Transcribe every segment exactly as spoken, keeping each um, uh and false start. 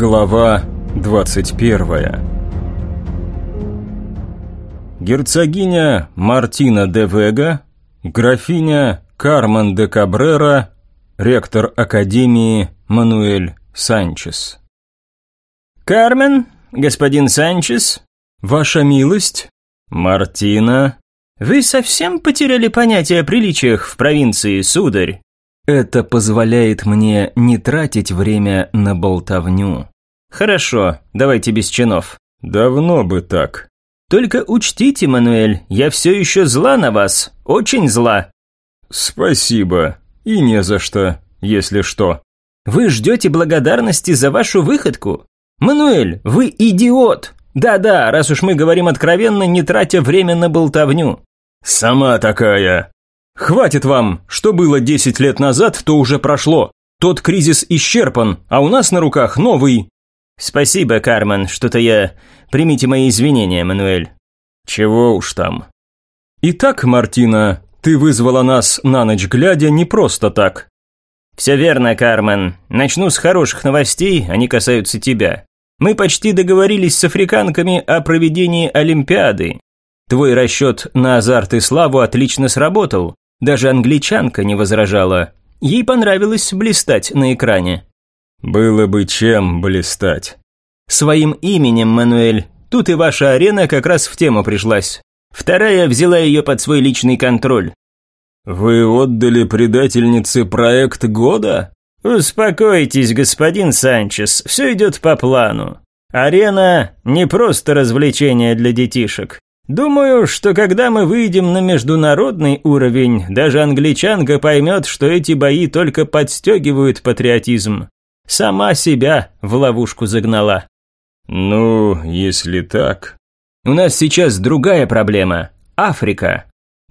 Глава двадцать первая. Герцогиня Мартина де Вега, графиня Кармен де Кабрера, ректор Академии Мануэль Санчес. «Кармен, господин Санчес, Ваша милость, Мартина». «Вы совсем потеряли понятие о приличиях в провинции, сударь?» Это позволяет мне не тратить время на болтовню. «Хорошо, давайте без чинов». Давно бы так. «Только учтите, Мануэль, я все еще зла на вас, очень зла». Спасибо, и не за что, если что. «Вы ждете благодарности за вашу выходку? Мануэль, вы идиот! Да-да, раз уж мы говорим откровенно, не тратя время на болтовню». «Сама такая». «Хватит вам, что было десять лет назад, то уже прошло. Тот кризис исчерпан, а у нас на руках новый». «Спасибо, Кармен, что-то я... Примите мои извинения, Мануэль». «Чего уж там». «Итак, Мартина, ты вызвала нас на ночь глядя не просто так». «Все верно, Кармен. Начну с хороших новостей, они касаются тебя. Мы почти договорились с африканками о проведении Олимпиады. Твой расчет на азарт и славу отлично сработал. Даже англичанка не возражала. Ей понравилось блистать на экране». «Было бы чем блистать». «Своим именем, Мануэль. Тут и ваша арена как раз в тему пришлась. Вторая взяла ее под свой личный контроль». «Вы отдали предательнице проект года?» «Успокойтесь, господин Санчес, все идет по плану. Арена – не просто развлечение для детишек. Думаю, что когда мы выйдем на международный уровень, даже англичанка поймет, что эти бои только подстегивают патриотизм. Сама себя в ловушку загнала». «Ну, если так...» «У нас сейчас другая проблема – Африка».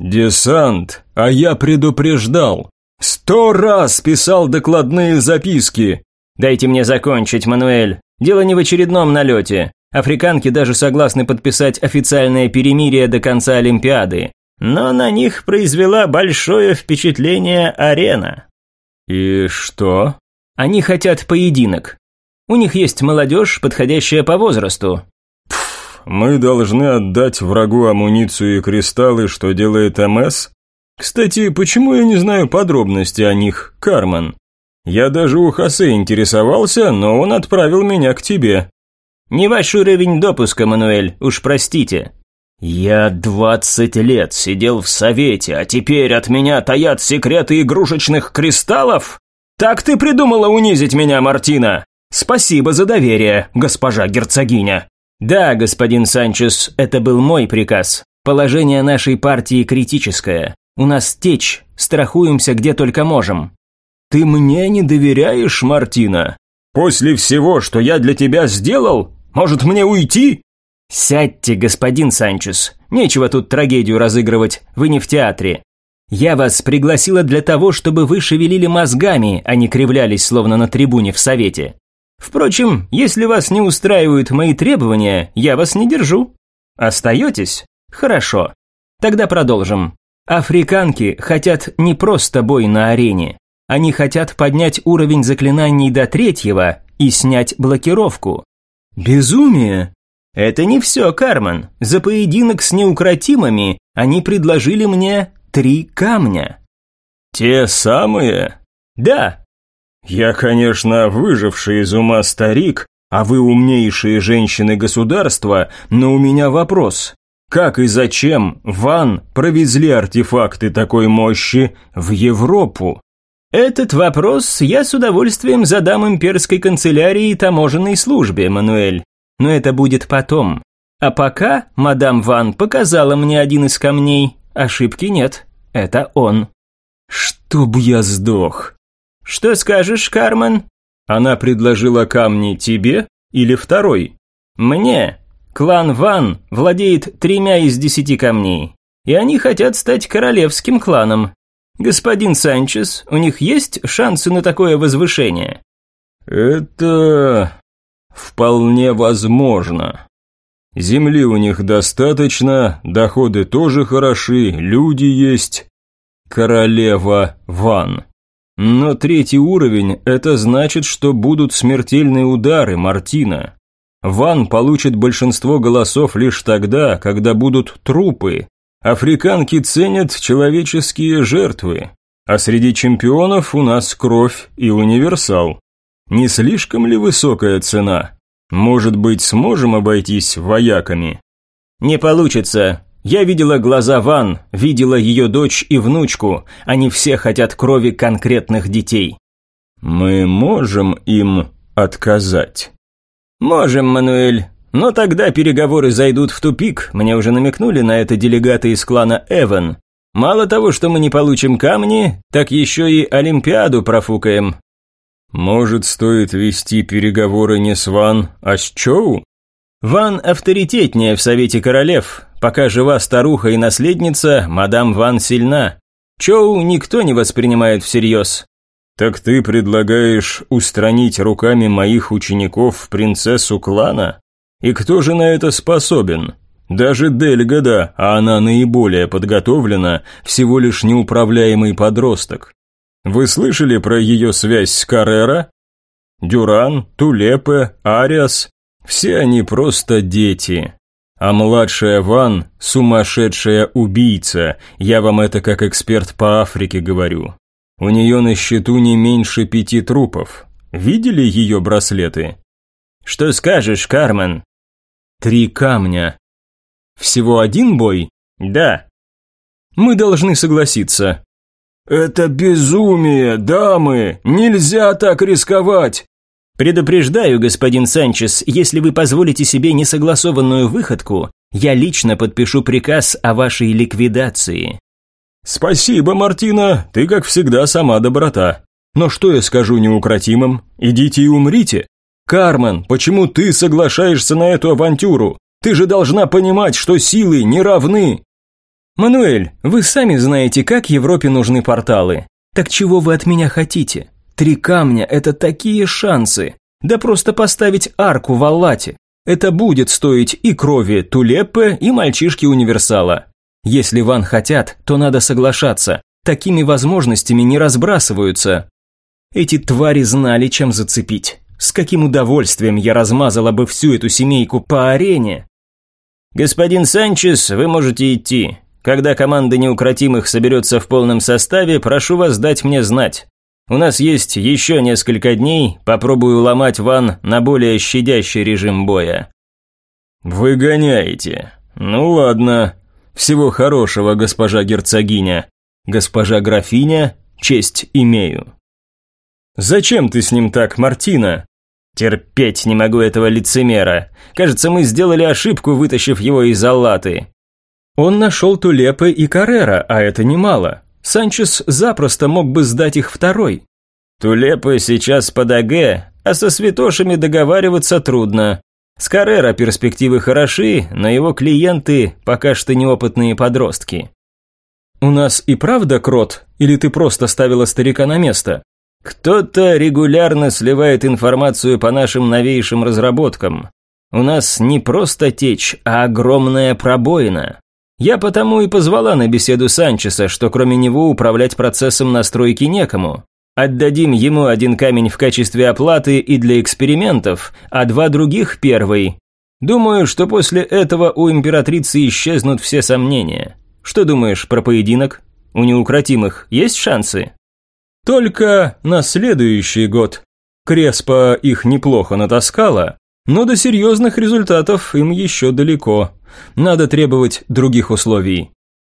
«Десант, а я предупреждал. Сто раз писал докладные записки». «Дайте мне закончить, Мануэль. Дело не в очередном налете. Африканки даже согласны подписать официальное перемирие до конца Олимпиады. Но на них произвела большое впечатление арена». «И что?» «Они хотят поединок. У них есть молодежь, подходящая по возрасту». Пф, мы должны отдать врагу амуницию и кристаллы, что делает МС? Кстати, почему я не знаю подробностей о них, Кармен? Я даже у Хосе интересовался, но он отправил меня к тебе». «Не ваш уровень допуска, Мануэль, уж простите». «Я двадцать лет сидел в совете, а теперь от меня таят секреты игрушечных кристаллов? Так ты придумала унизить меня, Мартина? Спасибо за доверие, госпожа герцогиня». «Да, господин Санчес, это был мой приказ. Положение нашей партии критическое. У нас течь, страхуемся где только можем». «Ты мне не доверяешь, Мартина? После всего, что я для тебя сделал? Может, мне уйти?» «Сядьте, господин Санчес. Нечего тут трагедию разыгрывать, вы не в театре. Я вас пригласила для того, чтобы вы шевелили мозгами, а не кривлялись, словно на трибуне в совете. Впрочем, если вас не устраивают мои требования, я вас не держу. Остаетесь? Хорошо. Тогда продолжим. Африканки хотят не просто бой на арене. Они хотят поднять уровень заклинаний до третьего и снять блокировку». «Безумие!» «Это не все, Кармен. За поединок с неукротимыми они предложили мне три камня». «Те самые?» «Да». «Я, конечно, выживший из ума старик, а вы умнейшие женщины государства, но у меня вопрос. Как и зачем Ван провезли артефакты такой мощи в Европу?» «Этот вопрос я с удовольствием задам имперской канцелярии и таможенной службе, Мануэль. Но это будет потом. А пока мадам Ван показала мне один из камней. Ошибки нет. Это он». «Чтоб я сдох». «Что скажешь, Кармен?» «Она предложила камни тебе или второй?» «Мне. Клан Ван владеет тремя из десяти камней. И они хотят стать королевским кланом. Господин Санчес, у них есть шансы на такое возвышение?» «Это... вполне возможно. Земли у них достаточно, доходы тоже хороши, люди есть. Королева Ван. Но третий уровень – это значит, что будут смертельные удары, Мартина. Ван получит большинство голосов лишь тогда, когда будут трупы. Африканки ценят человеческие жертвы. А среди чемпионов у нас кровь и универсал. Не слишком ли высокая цена? Может быть, сможем обойтись вояками? Не получится. Я видела глаза Ван, видела ее дочь и внучку. Они все хотят крови конкретных детей. Мы можем им отказать? Можем, Мануэль. Но тогда переговоры зайдут в тупик. Мне уже намекнули на это делегаты из клана Эван. Мало того, что мы не получим камни, так еще и Олимпиаду профукаем. Может, стоит вести переговоры не с Ван, а с Чоу? Ван авторитетнее в Совете Королев. Пока жива старуха и наследница, мадам Ван сильна. Чоу никто не воспринимает всерьез. Так ты предлагаешь устранить руками моих учеников принцессу клана? И кто же на это способен? Даже Дельгада, а она наиболее подготовлена, всего лишь неуправляемый подросток. Вы слышали про ее связь с Каррера? Дюран, Тулепе, Ариас – все они просто дети. А младшая Ван – сумасшедшая убийца, я вам это как эксперт по Африке говорю. У нее на счету не меньше пяти трупов. Видели ее браслеты? Что скажешь, Кармен? Три камня. Всего один бой? Да. Мы должны согласиться. Это безумие, дамы! Нельзя так рисковать! Предупреждаю, господин Санчес, если вы позволите себе несогласованную выходку, я лично подпишу приказ о вашей ликвидации. Спасибо, Мартина, ты, как всегда, сама доброта. Но что я скажу неукротимым? Идите и умрите. Кармен, почему ты соглашаешься на эту авантюру? Ты же должна понимать, что силы не равны. Мануэль, вы сами знаете, как Европе нужны порталы. Так чего вы от меня хотите? Три камня – это такие шансы. Да просто поставить арку в Аллате. Это будет стоить и крови Тулеппе, и мальчишки Универсала. Если Ван хотят, то надо соглашаться. Такими возможностями не разбрасываются. Эти твари знали, чем зацепить. С каким удовольствием я размазала бы всю эту семейку по арене. Господин Санчес, вы можете идти. Когда команда неукротимых соберется в полном составе, прошу вас дать мне знать. У нас есть еще несколько дней, попробую ломать Ван на более щадящий режим боя. Вы гоняете. Ну ладно. Всего хорошего, госпожа герцогиня. Госпожа графиня, честь имею. Зачем ты с ним так, Мартина? Терпеть не могу этого лицемера. Кажется, мы сделали ошибку, вытащив его из Аллаты. Он нашел Тулепе и Каррера, а это немало. Санчес запросто мог бы сдать их второй. Тулепе сейчас под АГ, а со святошами договариваться трудно. С Каррера перспективы хороши, но его клиенты пока что неопытные подростки. У нас и правда крот, или ты просто ставила старика на место? Кто-то регулярно сливает информацию по нашим новейшим разработкам. У нас не просто течь, а огромная пробоина. Я потому и позвала на беседу Санчеса, что кроме него управлять процессом настройки некому. Отдадим ему один камень в качестве оплаты и для экспериментов, а два других первый. Думаю, что после этого у императрицы исчезнут все сомнения. Что думаешь про поединок? У неукротимых есть шансы? Только на следующий год. Креспа их неплохо натаскала, но до серьезных результатов им еще далеко. Надо требовать других условий.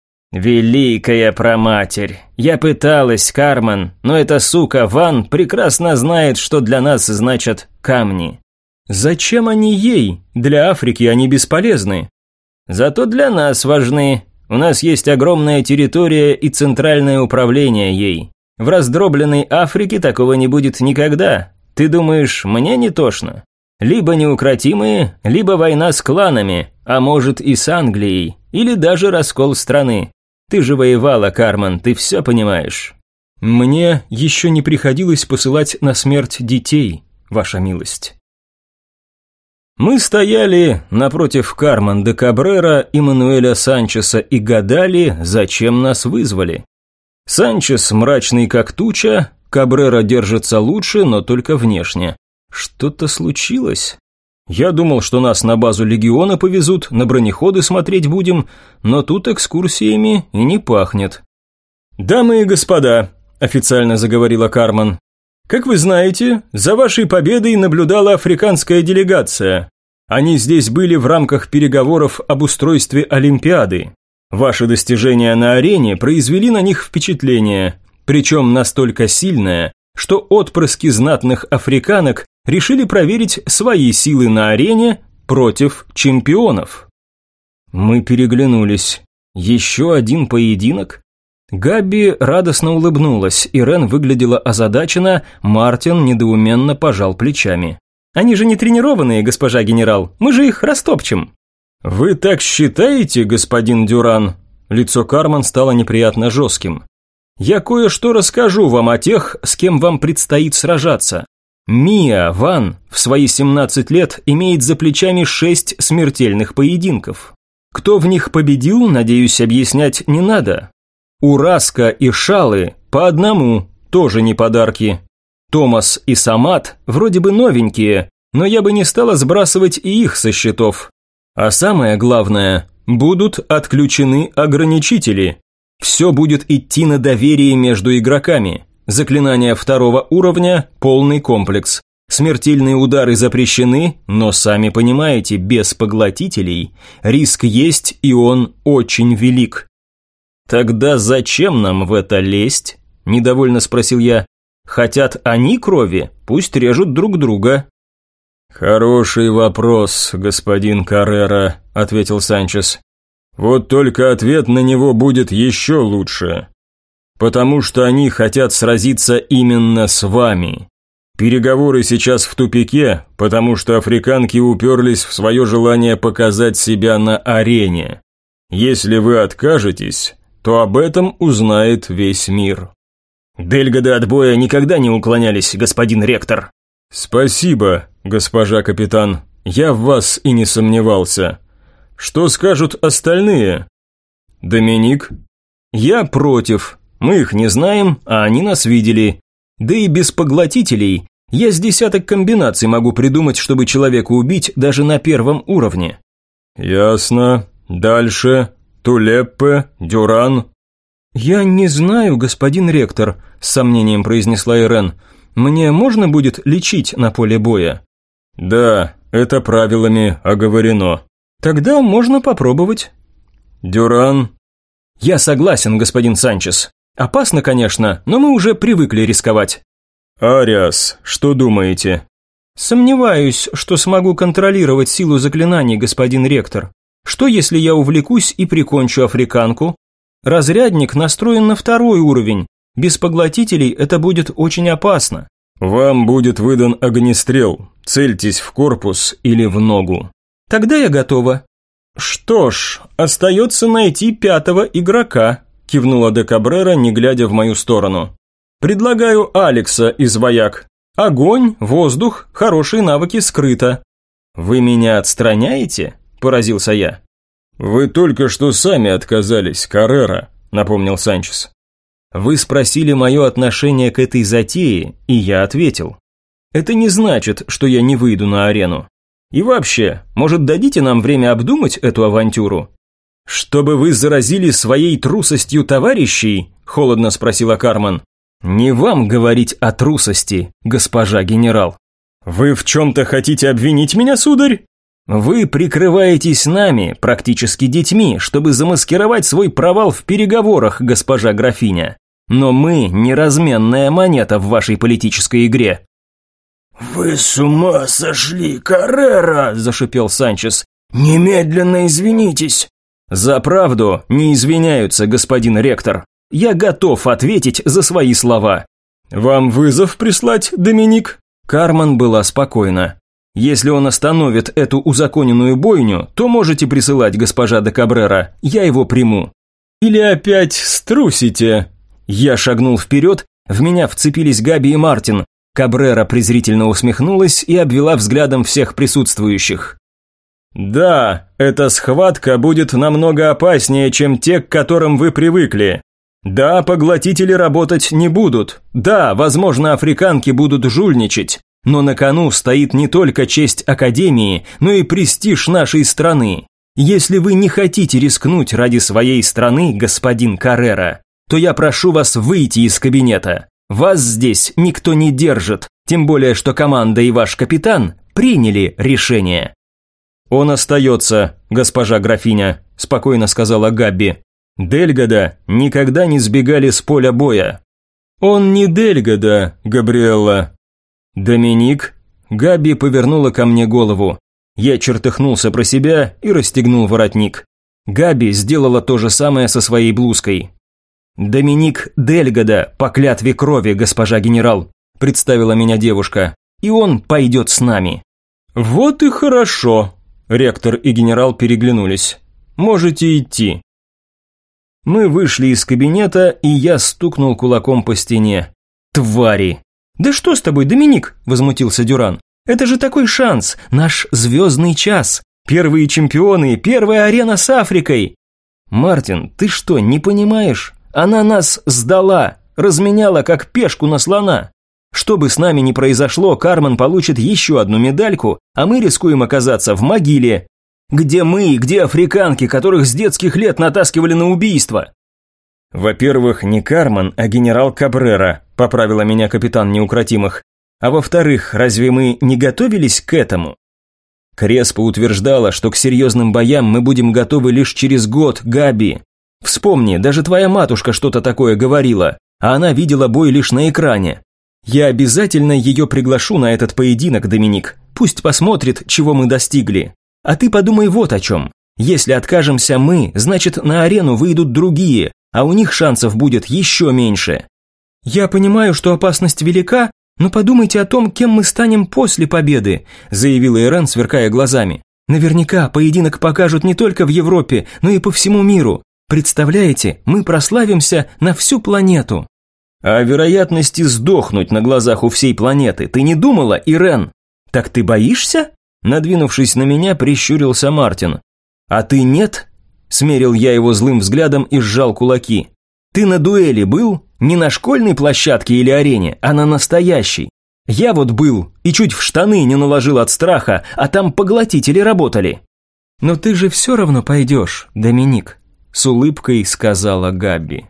Великая проматерь. Я пыталась, Кармен, но эта сука Ван прекрасно знает, что для нас значат камни. Зачем они ей? Для Африки они бесполезны. Зато для нас важны. У нас есть огромная территория и центральное управление ей. В раздробленной Африке такого не будет никогда. Ты думаешь, мне не тошно? Либо неукротимые, либо война с кланами, а может и с Англией, или даже раскол страны. Ты же воевала, Кармен, ты все понимаешь. Мне еще не приходилось посылать на смерть детей, ваша милость. Мы стояли напротив Кармен де Кабрера и Мануэля Санчеса и гадали, зачем нас вызвали. Санчес мрачный как туча, Кабрера держится лучше, но только внешне. Что-то случилось? Я думал, что нас на базу легиона повезут, на бронеходы смотреть будем, но тут экскурсиями и не пахнет. «Дамы и господа», – официально заговорила Кармен, – «как вы знаете, за вашей победой наблюдала африканская делегация. Они здесь были в рамках переговоров об устройстве Олимпиады. Ваши достижения на арене произвели на них впечатление, причем настолько сильное, что отпрыски знатных африканок решили проверить свои силы на арене против чемпионов». Мы переглянулись. Еще один поединок? Габи радостно улыбнулась, Ирен выглядела озадаченно, Мартин недоуменно пожал плечами. «Они же не тренированные, госпожа генерал, мы же их растопчем». «Вы так считаете, господин Дюран?» Лицо Кармен стало неприятно жестким. «Я кое-что расскажу вам о тех, с кем вам предстоит сражаться. Мия Ван в свои семнадцать лет имеет за плечами шесть смертельных поединков. Кто в них победил, надеюсь, объяснять не надо. Ураска и Шалы по одному, тоже не подарки. Томас и Самат вроде бы новенькие, но я бы не стала сбрасывать и их со счетов. А самое главное, будут отключены ограничители. Все будет идти на доверие между игроками. Заклинания второго уровня – полный комплекс. Смертельные удары запрещены, но сами понимаете, без поглотителей риск есть, и он очень велик». «Тогда зачем нам в это лезть?» – недовольно спросил я. «Хотят они крови? Пусть режут друг друга». «Хороший вопрос, господин Каррера», – ответил Санчес. «Вот только ответ на него будет еще лучше. Потому что они хотят сразиться именно с вами. Переговоры сейчас в тупике, потому что африканки уперлись в свое желание показать себя на арене. Если вы откажетесь, то об этом узнает весь мир». «Дельгады от боя никогда не уклонялись, господин ректор». «Спасибо, госпожа капитан, я в вас и не сомневался. Что скажут остальные?» «Доминик?» «Я против. Мы их не знаем, а они нас видели. Да и без поглотителей я с десяток комбинаций могу придумать, чтобы человека убить даже на первом уровне». «Ясно. Дальше. Тулеппе, Дюран». «Я не знаю, господин ректор», – с сомнением произнесла Ирен. «Мне можно будет лечить на поле боя?» «Да, это правилами оговорено». «Тогда можно попробовать». «Дюран?» «Я согласен, господин Санчес. Опасно, конечно, но мы уже привыкли рисковать». «Ариас, что думаете?» «Сомневаюсь, что смогу контролировать силу заклинаний, господин ректор. Что, если я увлекусь и прикончу африканку? Разрядник настроен на второй уровень. Без поглотителей это будет очень опасно». «Вам будет выдан огнестрел. Цельтесь в корпус или в ногу». «Тогда я готова». «Что ж, остается найти пятого игрока», – кивнула де Кабрера, не глядя в мою сторону. «Предлагаю Алекса из вояк. Огонь, воздух, хорошие навыки скрыто». «Вы меня отстраняете?» – поразился я. «Вы только что сами отказались, Каррера», – напомнил Санчес. «Вы спросили мое отношение к этой затее, и я ответил. Это не значит, что я не выйду на арену. И вообще, может, дадите нам время обдумать эту авантюру?» «Чтобы вы заразили своей трусостью товарищей?» – холодно спросила Кармен. «Не вам говорить о трусости, госпожа генерал». «Вы в чем-то хотите обвинить меня, сударь?» «Вы прикрываетесь нами, практически детьми, чтобы замаскировать свой провал в переговорах, госпожа графиня. Но мы не разменная монета в вашей политической игре». «Вы с ума сошли, Каррера!» – зашипел Санчес. «Немедленно извинитесь!» «За правду не извиняются, господин ректор. Я готов ответить за свои слова». «Вам вызов прислать, Доминик?» Кармен была спокойна. «Если он остановит эту узаконенную бойню, то можете присылать, госпожа де Кабрера, я его приму». «Или опять струсите?» Я шагнул вперед, в меня вцепились Габи и Мартин. Кабрера презрительно усмехнулась и обвела взглядом всех присутствующих. «Да, эта схватка будет намного опаснее, чем те, к которым вы привыкли. Да, поглотители работать не будут. Да, возможно, африканки будут жульничать. Но на кону стоит не только честь Академии, но и престиж нашей страны. Если вы не хотите рискнуть ради своей страны, господин Каррера, то я прошу вас выйти из кабинета. Вас здесь никто не держит, тем более, что команда и ваш капитан приняли решение». «Он остается, госпожа графиня», – спокойно сказала Габби. «Дельгода никогда не сбегали с поля боя». «Он не Дельгода, Габриэлла». «Доминик?» Габби повернула ко мне голову. Я чертыхнулся про себя и расстегнул воротник. Габби сделала то же самое со своей блузкой. «Доминик Дельгода, по клятве крови, госпожа генерал», – представила меня девушка, – «и он пойдет с нами». «Вот и хорошо», – ректор и генерал переглянулись. «Можете идти». Мы вышли из кабинета, и я стукнул кулаком по стене. «Твари!» «Да что с тобой, Доминик?» – возмутился Дюран. «Это же такой шанс, наш звездный час. Первые чемпионы, первая арена с Африкой». «Мартин, ты что, не понимаешь? Она нас сдала, разменяла как пешку на слона. Что бы с нами ни произошло, Кармен получит еще одну медальку, а мы рискуем оказаться в могиле. Где мы, где африканки, которых с детских лет натаскивали на убийство?» «Во-первых, не Кармен, а генерал Кабрера», – поправила меня капитан Неукротимых. «А во-вторых, разве мы не готовились к этому?» Креспо утверждала, что к серьезным боям мы будем готовы лишь через год, Габи. Вспомни, даже твоя матушка что-то такое говорила, а она видела бой лишь на экране. Я обязательно ее приглашу на этот поединок, Доминик. Пусть посмотрит, чего мы достигли. А ты подумай вот о чем. Если откажемся мы, значит на арену выйдут другие, а у них шансов будет еще меньше. Я понимаю, что опасность велика, но подумайте о том, кем мы станем после победы, заявила Ирен, сверкая глазами. Наверняка поединок покажут не только в Европе, но и по всему миру. Представляете, мы прославимся на всю планету. А о вероятности сдохнуть на глазах у всей планеты ты не думала, Ирен? Так ты боишься? Надвинувшись на меня, прищурился Мартин. А ты нет? Смерил я его злым взглядом и сжал кулаки. Ты на дуэли был? Не на школьной площадке или арене, а на настоящей. Я вот был и чуть в штаны не наложил от страха, а там поглотители работали. Но ты же все равно пойдешь, Доминик. С улыбкой сказала Габби.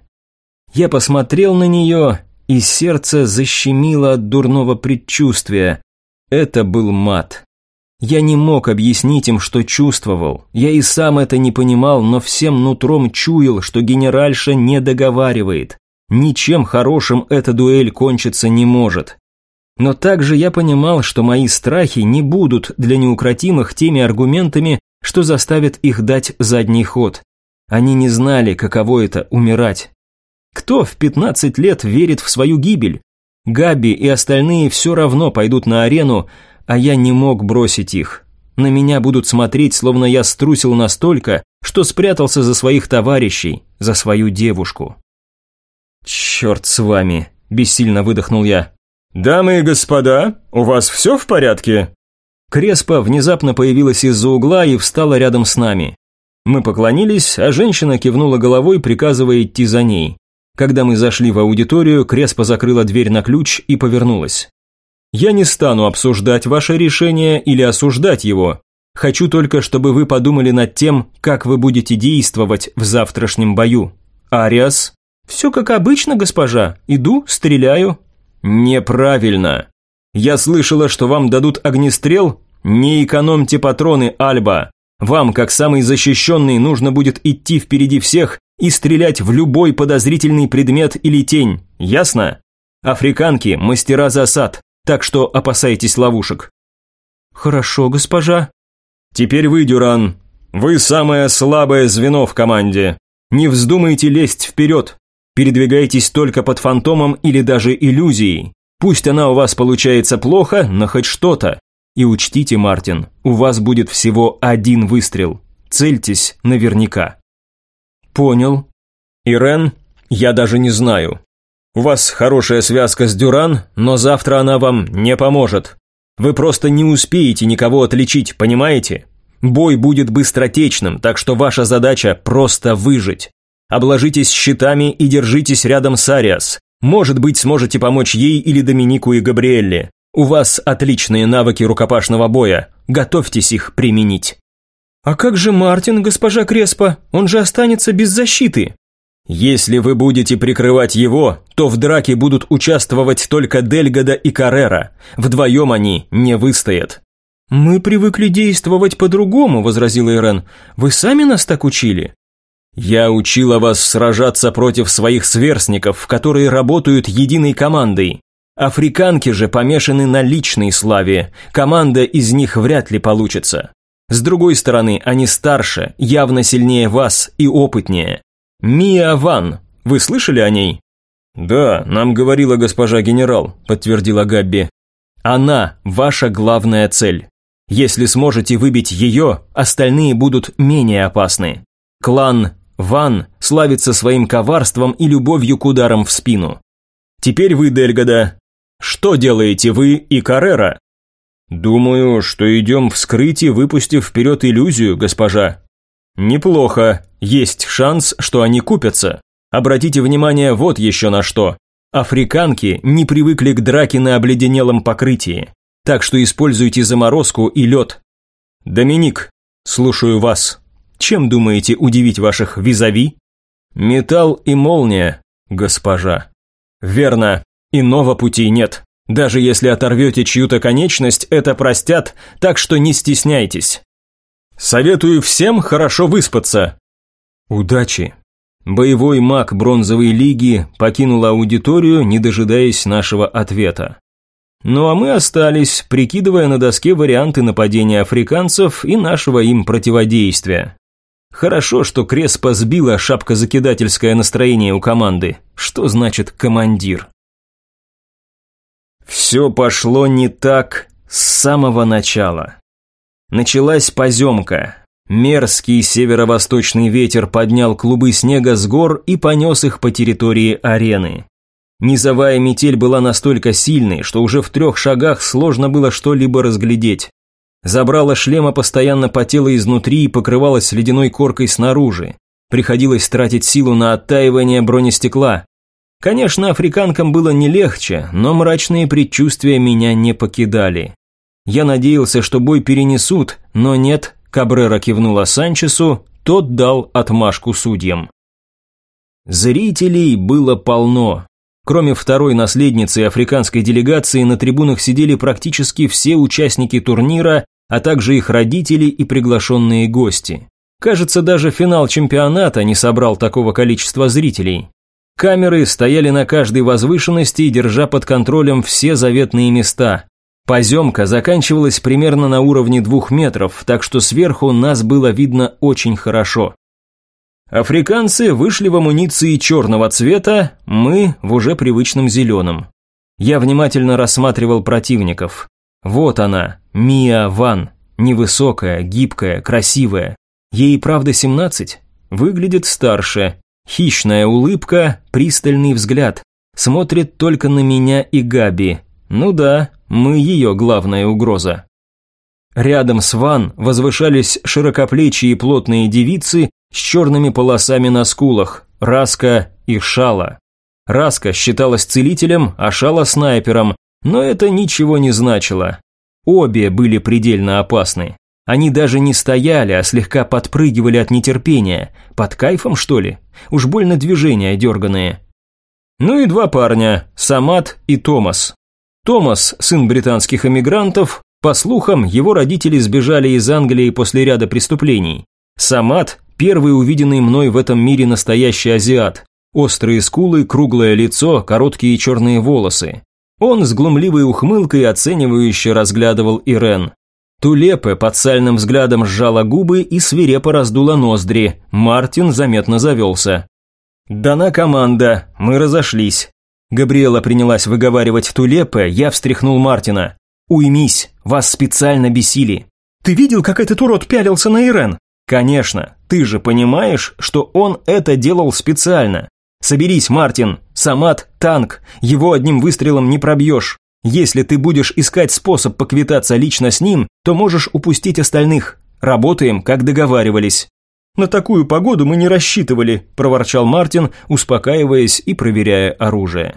Я посмотрел на нее, и сердце защемило от дурного предчувствия. Это был мат. Я не мог объяснить им, что чувствовал. Я и сам это не понимал, но всем нутром чуял, что генеральша не договаривает. Ничем хорошим эта дуэль кончиться не может. Но также я понимал, что мои страхи не будут для неукротимых теми аргументами, что заставят их дать задний ход. Они не знали, каково это – умирать. Кто в пятнадцать лет верит в свою гибель? Габи и остальные все равно пойдут на арену, а я не мог бросить их. На меня будут смотреть, словно я струсил настолько, что спрятался за своих товарищей, за свою девушку. «Черт с вами!» – бессильно выдохнул я. «Дамы и господа, у вас все в порядке?» Креспо внезапно появилась из-за угла и встала рядом с нами. Мы поклонились, а женщина кивнула головой, приказывая идти за ней. Когда мы зашли в аудиторию, Креспо закрыла дверь на ключ и повернулась. «Я не стану обсуждать ваше решение или осуждать его. Хочу только, чтобы вы подумали над тем, как вы будете действовать в завтрашнем бою. Ариас?» «Все как обычно, госпожа. Иду, стреляю». «Неправильно. Я слышала, что вам дадут огнестрел? Не экономьте патроны, Альба. Вам, как самый защищенный, нужно будет идти впереди всех и стрелять в любой подозрительный предмет или тень. Ясно? Африканки – мастера засад, так что опасайтесь ловушек». «Хорошо, госпожа». «Теперь вы, Дюран. Вы самое слабое звено в команде. Не вздумайте лезть вперед. Передвигайтесь только под фантомом или даже иллюзией. Пусть она у вас получается плохо, но хоть что-то. И учтите, Мартин, у вас будет всего один выстрел. Цельтесь наверняка». «Понял». «Ирен, я даже не знаю. У вас хорошая связка с Дюран, но завтра она вам не поможет. Вы просто не успеете никого отличить, понимаете? Бой будет быстротечным, так что ваша задача просто выжить. Обложитесь щитами и держитесь рядом с Ариас. Может быть, сможете помочь ей или Доминику и Габриэлле. У вас отличные навыки рукопашного боя. Готовьтесь их применить». «А как же Мартин, госпожа Креспо? Он же останется без защиты». «Если вы будете прикрывать его, то в драке будут участвовать только Дельгадо и Каррера. Вдвоем они не выстоят». «Мы привыкли действовать по-другому», – возразила Ирен. «Вы сами нас так учили?» «Я учила вас сражаться против своих сверстников, которые работают единой командой. Африканки же помешаны на личной славе, команда из них вряд ли получится. С другой стороны, они старше, явно сильнее вас и опытнее. Мия Ван, вы слышали о ней?» «Да, нам говорила госпожа генерал», – подтвердила Габби. «Она ваша главная цель. Если сможете выбить ее, остальные будут менее опасны. Клан Ван славится своим коварством и любовью к ударам в спину. Теперь вы, Дельгадо. Что делаете вы и Каррера?» «Думаю, что идем вскрыть и выпустив вперед иллюзию, госпожа». «Неплохо. Есть шанс, что они купятся. Обратите внимание вот еще на что. Африканки не привыкли к драке на обледенелом покрытии, так что используйте заморозку и лед. Доминик, слушаю вас. Чем думаете удивить ваших визави?» «Металл и молния, госпожа». «Верно. Иного пути нет. Даже если оторвете чью-то конечность, это простят, так что не стесняйтесь. Советую всем хорошо выспаться». «Удачи». Боевой маг бронзовой лиги покинул аудиторию, не дожидаясь нашего ответа. Ну а мы остались, прикидывая на доске варианты нападения африканцев и нашего им противодействия. Хорошо, что Креспо сбила шапкозакидательское настроение у команды. Что значит командир? Все пошло не так с самого начала. Началась поземка. Мерзкий северо-восточный ветер поднял клубы снега с гор и понес их по территории арены. Низовая метель была настолько сильной, что уже в трех шагах сложно было что-либо разглядеть. Забрало шлема постоянно потело изнутри и покрывалось ледяной коркой снаружи. Приходилось тратить силу на оттаивание бронестекла. Конечно, африканкам было не легче, но мрачные предчувствия меня не покидали. Я надеялся, что бой перенесут, но нет. Кабрера кивнула Санчесу, тот дал отмашку судьям. Зрителей было полно. Кроме второй наследницы африканской делегации, на трибунах сидели практически все участники турнира, а также их родители и приглашенные гости. Кажется, даже финал чемпионата не собрал такого количества зрителей. Камеры стояли на каждой возвышенности, держа под контролем все заветные места. Поземка заканчивалась примерно на уровне двух метров, так что сверху нас было видно очень хорошо. Африканцы вышли в амуниции черного цвета, мы в уже привычном зеленом. Я внимательно рассматривал противников. Вот она, Мия Ван, невысокая, гибкая, красивая. Ей правда семнадцать? Выглядит старше. Хищная улыбка, пристальный взгляд. Смотрит только на меня и Габи. Ну да, мы ее главная угроза. Рядом с Ван возвышались широкоплечие и плотные девицы с черными полосами на скулах, Раска и Шала. Раска считалась целителем, а Шала снайпером, но это ничего не значило. Обе были предельно опасны. Они даже не стояли, а слегка подпрыгивали от нетерпения. Под кайфом, что ли? Уж больно движения дерганые. Ну и два парня, Самат и Томас. Томас – сын британских эмигрантов. По слухам, его родители сбежали из Англии после ряда преступлений. Самат – первый увиденный мной в этом мире настоящий азиат. Острые скулы, круглое лицо, короткие черные волосы. Он с глумливой ухмылкой оценивающе разглядывал Ирен. Тулепе под сальным взглядом сжала губы и свирепо раздула ноздри. Мартин заметно завелся. «Дана команда, мы разошлись». Габриэла принялась выговаривать Тулепе, я встряхнул Мартина. «Уймись, вас специально бесили». «Ты видел, как этот урод пялился на Ирен?» «Конечно, ты же понимаешь, что он это делал специально. Соберись, Мартин, Самат – танк, его одним выстрелом не пробьешь. Если ты будешь искать способ поквитаться лично с ним, то можешь упустить остальных. Работаем, как договаривались». На такую погоду мы не рассчитывали», – проворчал Мартин, успокаиваясь и проверяя оружие.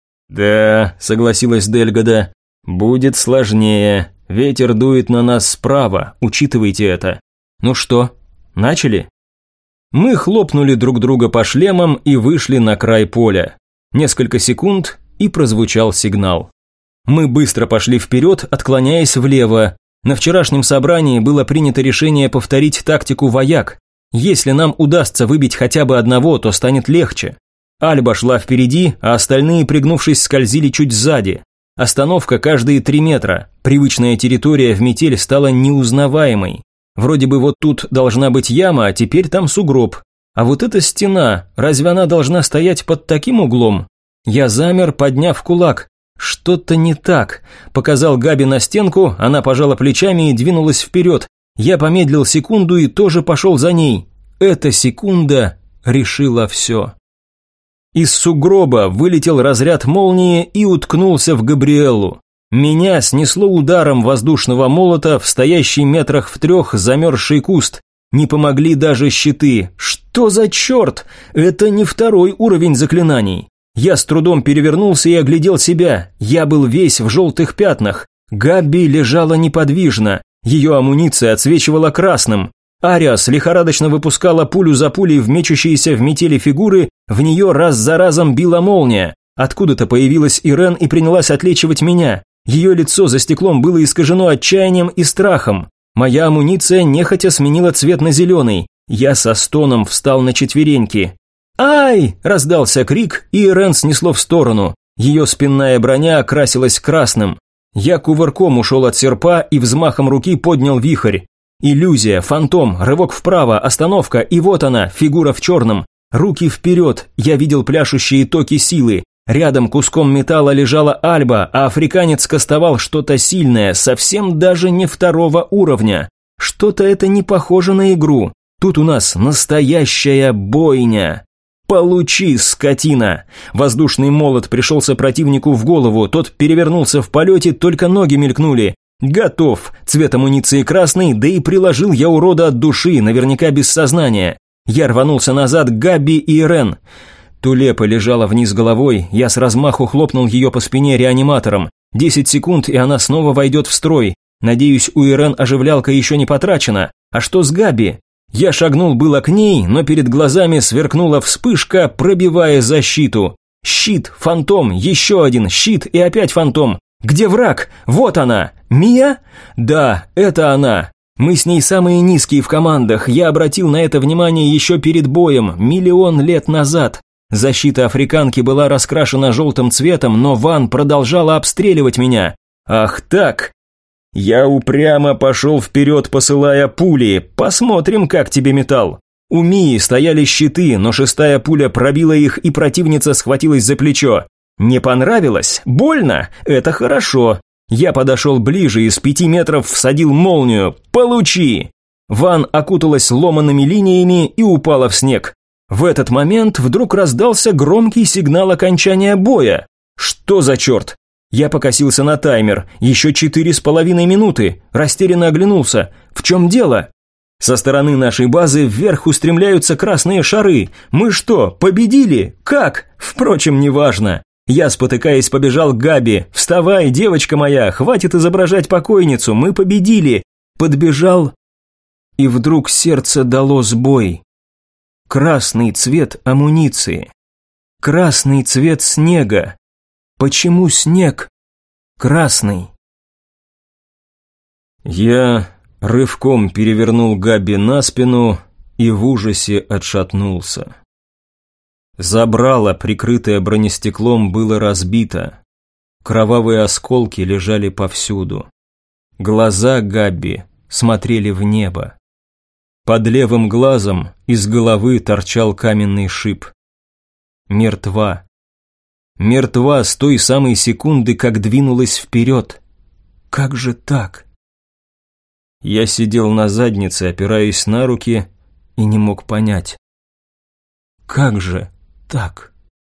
«Да», – согласилась Дельгода, – «будет сложнее. Ветер дует на нас справа, учитывайте это. Ну что, начали?» Мы хлопнули друг друга по шлемам и вышли на край поля. Несколько секунд, и прозвучал сигнал. Мы быстро пошли вперед, отклоняясь влево. На вчерашнем собрании было принято решение повторить тактику вояк. Если нам удастся выбить хотя бы одного, то станет легче. Альба шла впереди, а остальные, пригнувшись, скользили чуть сзади. Остановка каждые три метра. Привычная территория в метель стала неузнаваемой. Вроде бы вот тут должна быть яма, а теперь там сугроб. А вот эта стена, разве она должна стоять под таким углом? Я замер, подняв кулак. Что-то не так. Показал Габи на стенку, она пожала плечами и двинулась вперед. Я помедлил секунду и тоже пошел за ней. Эта секунда решила все. Из сугроба вылетел разряд молнии и уткнулся в Габриэллу. Меня снесло ударом воздушного молота в стоящий метрах в трех замерзший куст. Не помогли даже щиты. Что за черт? Это не второй уровень заклинаний. Я с трудом перевернулся и оглядел себя. Я был весь в желтых пятнах. Габби лежала неподвижно. Ее амуниция отсвечивала красным. Ариас лихорадочно выпускала пулю за пулей в мечущиеся в метели фигуры. В нее раз за разом била молния. Откуда-то появилась Ирен и принялась отлечивать меня. Ее лицо за стеклом было искажено отчаянием и страхом. Моя амуниция нехотя сменила цвет на зеленый. Я со стоном встал на четвереньки. «Ай!» – раздался крик, и Ирен снесло в сторону. Ее спинная броня окрасилась красным. Я кувырком ушел от серпа и взмахом руки поднял вихрь. Иллюзия, фантом, рывок вправо, остановка, и вот она, фигура в черном. Руки вперед, я видел пляшущие токи силы. Рядом куском металла лежала Альба, а африканец кастовал что-то сильное, совсем даже не второго уровня. Что-то это не похоже на игру. Тут у нас настоящая бойня. «Получи, скотина!» Воздушный молот пришелся противнику в голову, тот перевернулся в полете, только ноги мелькнули. «Готов!» Цвет амуниции красный, да и приложил я урода от души, наверняка без сознания. Я рванулся назад к Габби и Ирен. Тулепа лежала вниз головой, я с размаху хлопнул ее по спине реаниматором. Десять секунд, и она снова войдет в строй. Надеюсь, у Ирен оживлялка еще не потрачена. А что с Габи? Я шагнул было к ней, но перед глазами сверкнула вспышка, пробивая защиту. Щит, фантом, еще один, щит и опять фантом. Где враг? Вот она! Мия? Да, это она. Мы с ней самые низкие в командах, я обратил на это внимание еще перед боем, миллион лет назад. Защита африканки была раскрашена желтым цветом, но Ван продолжала обстреливать меня. Ах так! Я упрямо пошел вперед, посылая пули. Посмотрим, как тебе металл. У Мии стояли щиты, но шестая пуля пробила их, и противница схватилась за плечо. Не понравилось? Больно? Это хорошо. Я подошел ближе и с пяти метров всадил молнию. Получи! Ван окуталась ломаными линиями и упала в снег. В этот момент вдруг раздался громкий сигнал окончания боя. Что за черт? Я покосился на таймер. Еще четыре с половиной минуты. Растерянно оглянулся. В чем дело? Со стороны нашей базы вверх устремляются красные шары. Мы что, победили? Как? Впрочем, неважно. Я, спотыкаясь, побежал к Габи. «Вставай, девочка моя, хватит изображать покойницу, мы победили!» Подбежал, и вдруг сердце дало сбой. Красный цвет амуниции. Красный цвет снега. Почему снег красный? Я рывком перевернул Габи на спину и в ужасе отшатнулся. Забрало, прикрытое бронестеклом, было разбито. Кровавые осколки лежали повсюду. Глаза Габи смотрели в небо. Под левым глазом из головы торчал каменный шип. Мертва. Мертва с той самой секунды, как двинулась вперед. Как же так? Я сидел на заднице, опираясь на руки, и не мог понять. Как же так?